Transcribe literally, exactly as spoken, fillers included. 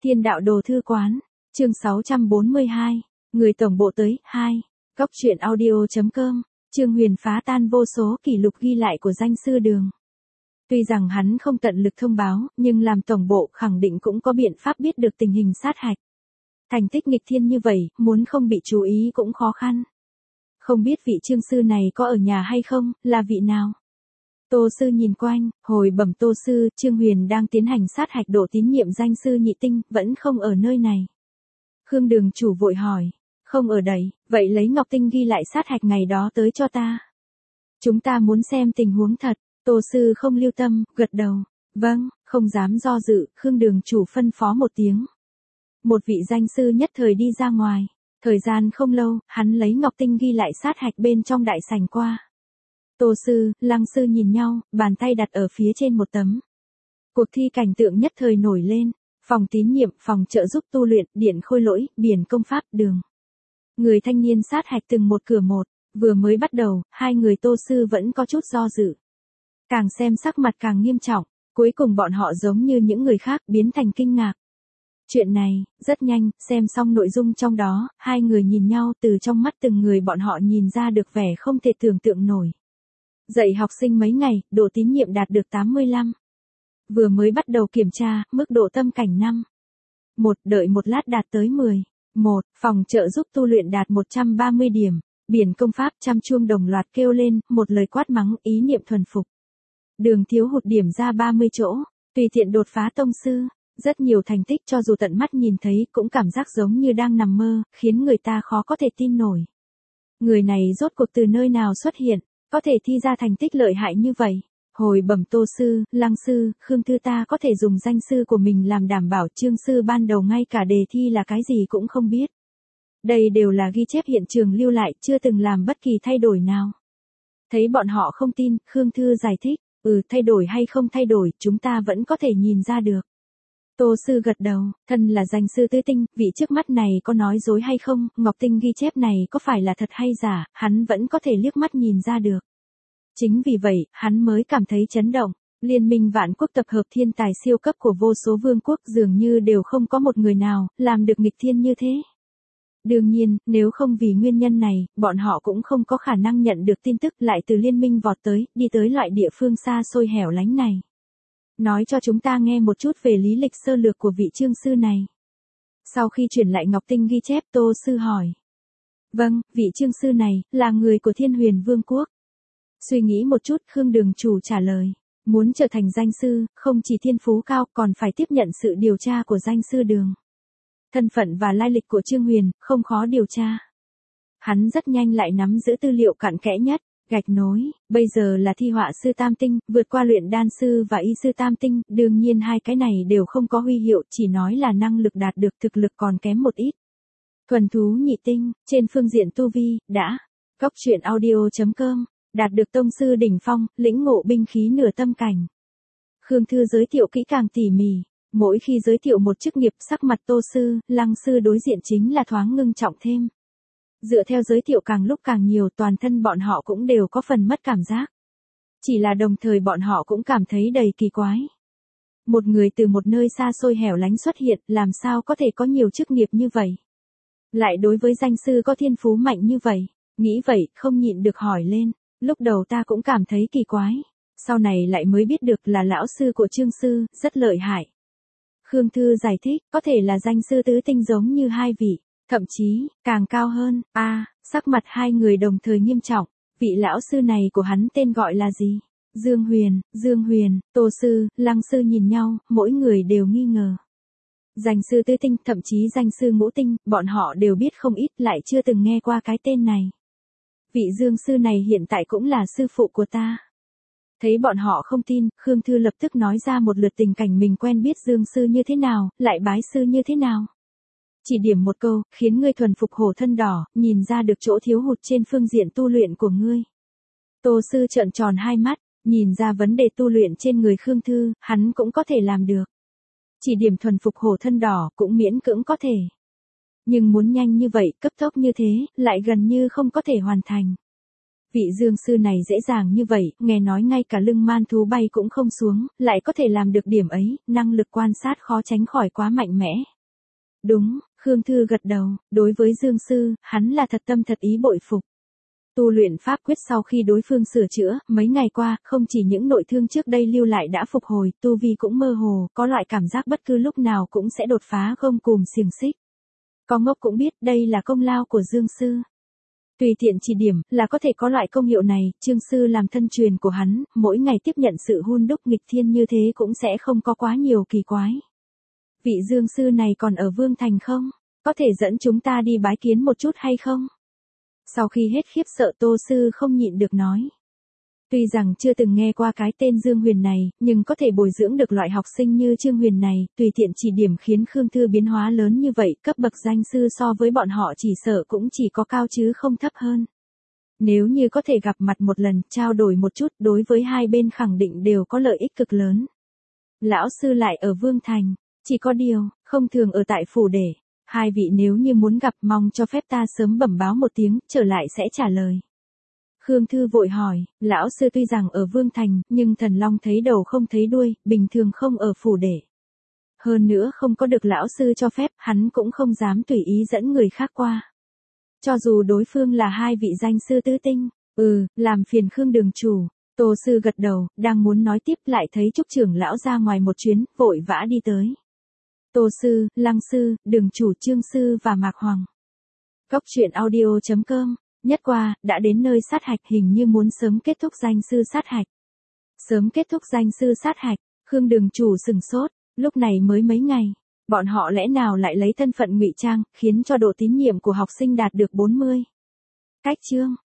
Thiên đạo đồ thư quán, chương sáu trăm bốn mươi hai, người tổng bộ tới, hai, góc truyện audio.com, Trương Huyền phá tan vô số kỷ lục ghi lại của danh sư Đường. Tuy rằng hắn không tận lực thông báo, nhưng làm tổng bộ khẳng định cũng có biện pháp biết được tình hình sát hạch. Thành tích nghịch thiên như vậy, muốn không bị chú ý cũng khó khăn. Không biết vị Trương sư này có ở nhà hay không, là vị nào? Tô sư nhìn quanh, hồi bẩm Tô sư, Trương Huyền đang tiến hành sát hạch độ tín nhiệm danh sư nhị tinh, vẫn không ở nơi này. Khương Đường chủ vội hỏi, không ở đây, vậy lấy ngọc tinh ghi lại sát hạch ngày đó tới cho ta. Chúng ta muốn xem tình huống thật. Tô sư không lưu tâm, gật đầu. Vâng, không dám do dự, Khương Đường chủ phân phó một tiếng. Một vị danh sư nhất thời đi ra ngoài. Thời gian không lâu, hắn lấy ngọc tinh ghi lại sát hạch bên trong đại sảnh qua. Tô sư, Lăng sư nhìn nhau, bàn tay đặt ở phía trên một tấm. Cuộc thi cảnh tượng nhất thời nổi lên. Phòng tín nhiệm, phòng trợ giúp tu luyện, điện khôi lỗi, biển công pháp, đường. Người thanh niên sát hạch từng một cửa một. Vừa mới bắt đầu, hai người Tô sư vẫn có chút do dự. Càng xem sắc mặt càng nghiêm trọng, cuối cùng bọn họ giống như những người khác biến thành kinh ngạc. Chuyện này, rất nhanh, xem xong nội dung trong đó, hai người nhìn nhau từ trong mắt từng người bọn họ nhìn ra được vẻ không thể tưởng tượng nổi. Dạy học sinh mấy ngày, độ tín nhiệm đạt được tám mươi lăm. Vừa mới bắt đầu kiểm tra, mức độ tâm cảnh năm. Một, đợi một lát đạt tới mười. Một, phòng trợ giúp tu luyện đạt một trăm ba mươi điểm. Biển công pháp trăm chuông đồng loạt kêu lên, một lời quát mắng, ý niệm thuần phục. Đường thiếu hụt điểm ra ba mươi chỗ, tùy tiện đột phá tông sư, rất nhiều thành tích cho dù tận mắt nhìn thấy cũng cảm giác giống như đang nằm mơ, khiến người ta khó có thể tin nổi. Người này rốt cuộc từ nơi nào xuất hiện, có thể thi ra thành tích lợi hại như vậy. Hồi bẩm Tô sư, Lăng sư, Khương thư ta có thể dùng danh sư của mình làm đảm bảo. Trương sư ban đầu ngay cả đề thi là cái gì cũng không biết. Đây đều là ghi chép hiện trường lưu lại, chưa từng làm bất kỳ thay đổi nào. Thấy bọn họ không tin, Khương thư giải thích. Ừ, thay đổi hay không thay đổi, chúng ta vẫn có thể nhìn ra được. Tô sư gật đầu, thân là danh sư tứ tinh, vị trước mắt này có nói dối hay không, ngọc tinh ghi chép này có phải là thật hay giả, hắn vẫn có thể liếc mắt nhìn ra được. Chính vì vậy, hắn mới cảm thấy chấn động. Liên minh vạn quốc tập hợp thiên tài siêu cấp của vô số vương quốc dường như đều không có một người nào làm được nghịch thiên như thế. Đương nhiên, nếu không vì nguyên nhân này, bọn họ cũng không có khả năng nhận được tin tức lại từ liên minh vọt tới, đi tới loại địa phương xa xôi hẻo lánh này. Nói cho chúng ta nghe một chút về lý lịch sơ lược của vị Trương sư này. Sau khi chuyển lại ngọc tinh ghi chép, Tô sư hỏi. Vâng, vị Trương sư này, là người của Thiên Huyền Vương quốc. Suy nghĩ một chút, Khương Đường chủ trả lời. Muốn trở thành danh sư, không chỉ thiên phú cao còn phải tiếp nhận sự điều tra của danh sư Đường. Thân phận và lai lịch của Trương Huyền, không khó điều tra. Hắn rất nhanh lại nắm giữ tư liệu cặn kẽ nhất, gạch nối, bây giờ là thi họa sư tam tinh, vượt qua luyện đan sư và y sư tam tinh, đương nhiên hai cái này đều không có huy hiệu, chỉ nói là năng lực đạt được thực lực còn kém một ít. Thuần thú nhị tinh, trên phương diện tu vi, đã, góc truyện audio.com, đạt được tông sư đỉnh phong, lĩnh ngộ binh khí nửa tâm cảnh. Khương thư giới thiệu kỹ càng tỉ mỉ. Mỗi khi giới thiệu một chức nghiệp, sắc mặt Tô sư, Lăng sư đối diện chính là thoáng ngưng trọng thêm. Dựa theo giới thiệu càng lúc càng nhiều, toàn thân bọn họ cũng đều có phần mất cảm giác. Chỉ là đồng thời bọn họ cũng cảm thấy đầy kỳ quái. Một người từ một nơi xa xôi hẻo lánh xuất hiện, làm sao có thể có nhiều chức nghiệp như vậy? Lại đối với danh sư có thiên phú mạnh như vậy, nghĩ vậy, không nhịn được hỏi lên. Lúc đầu ta cũng cảm thấy kỳ quái, sau này lại mới biết được là lão sư của Trương sư, rất lợi hại. Khương thư giải thích, có thể là danh sư tứ tinh giống như hai vị, thậm chí, càng cao hơn. A, à, sắc mặt hai người đồng thời nghiêm trọng, vị lão sư này của hắn tên gọi là gì? Dương Huyền, Dương Huyền, Tô sư, Lăng sư nhìn nhau, mỗi người đều nghi ngờ. Danh sư tứ tinh, thậm chí danh sư ngũ tinh, bọn họ đều biết không ít, lại chưa từng nghe qua cái tên này. Vị Dương sư này hiện tại cũng là sư phụ của ta. Thấy bọn họ không tin, Khương thư lập tức nói ra một lượt tình cảnh mình quen biết Dương sư như thế nào, lại bái sư như thế nào. Chỉ điểm một câu, khiến ngươi thuần phục hổ thân đỏ, nhìn ra được chỗ thiếu hụt trên phương diện tu luyện của ngươi. Tô sư trợn tròn hai mắt, nhìn ra vấn đề tu luyện trên người Khương thư, hắn cũng có thể làm được. Chỉ điểm thuần phục hổ thân đỏ, cũng miễn cưỡng có thể. Nhưng muốn nhanh như vậy, cấp tốc như thế, lại gần như không có thể hoàn thành. Vị Dương sư này dễ dàng như vậy, nghe nói ngay cả lưng man thú bay cũng không xuống, lại có thể làm được điểm ấy, năng lực quan sát khó tránh khỏi quá mạnh mẽ. Đúng, Khương Thư gật đầu, đối với Dương Sư, hắn là thật tâm thật ý bội phục. Tu luyện pháp quyết sau khi đối phương sửa chữa, mấy ngày qua, không chỉ những nội thương trước đây lưu lại đã phục hồi, tu vi cũng mơ hồ, có loại cảm giác bất cứ lúc nào cũng sẽ đột phá gông cùm xiềng xích. Có ngốc cũng biết đây là công lao của Dương Sư. Tùy tiện chỉ điểm, là có thể có loại công hiệu này, Trương Sư làm thân truyền của hắn, mỗi ngày tiếp nhận sự hun đúc nghịch thiên như thế cũng sẽ không có quá nhiều kỳ quái. Vị Dương Sư này còn ở Vương Thành không? Có thể dẫn chúng ta đi bái kiến một chút hay không? Sau khi hết khiếp sợ Tô Sư không nhịn được nói. Tuy rằng chưa từng nghe qua cái tên Dương Huyền này, nhưng có thể bồi dưỡng được loại học sinh như Trương Huyền này, tùy tiện chỉ điểm khiến Khương Thư biến hóa lớn như vậy, cấp bậc danh sư so với bọn họ chỉ sợ cũng chỉ có cao chứ không thấp hơn. Nếu như có thể gặp mặt một lần, trao đổi một chút, đối với hai bên khẳng định đều có lợi ích cực lớn. Lão sư lại ở Vương Thành, chỉ có điều, không thường ở tại phủ để. Hai vị nếu như muốn gặp mong cho phép ta sớm bẩm báo một tiếng, trở lại sẽ trả lời. Khương Thư vội hỏi, lão sư tuy rằng ở Vương Thành, nhưng thần long thấy đầu không thấy đuôi, bình thường không ở phủ để. Hơn nữa không có được lão sư cho phép, hắn cũng không dám tùy ý dẫn người khác qua. Cho dù đối phương là hai vị danh sư tứ tinh, ừ, làm phiền Khương đường chủ. Tô Sư gật đầu, đang muốn nói tiếp lại thấy Trúc trưởng lão ra ngoài một chuyến, vội vã đi tới. Tô Sư, Lăng Sư, Đường chủ Trương Sư và Mạc Hoàng. Cốc truyện audio chấm com, nhất qua, đã đến nơi sát hạch hình như muốn sớm kết thúc danh sư sát hạch. Sớm kết thúc danh sư sát hạch, Khương đường chủ sừng sốt, lúc này mới mấy ngày. Bọn họ lẽ nào lại lấy thân phận ngụy trang, khiến cho độ tín nhiệm của học sinh đạt được bốn mươi. Cách chương,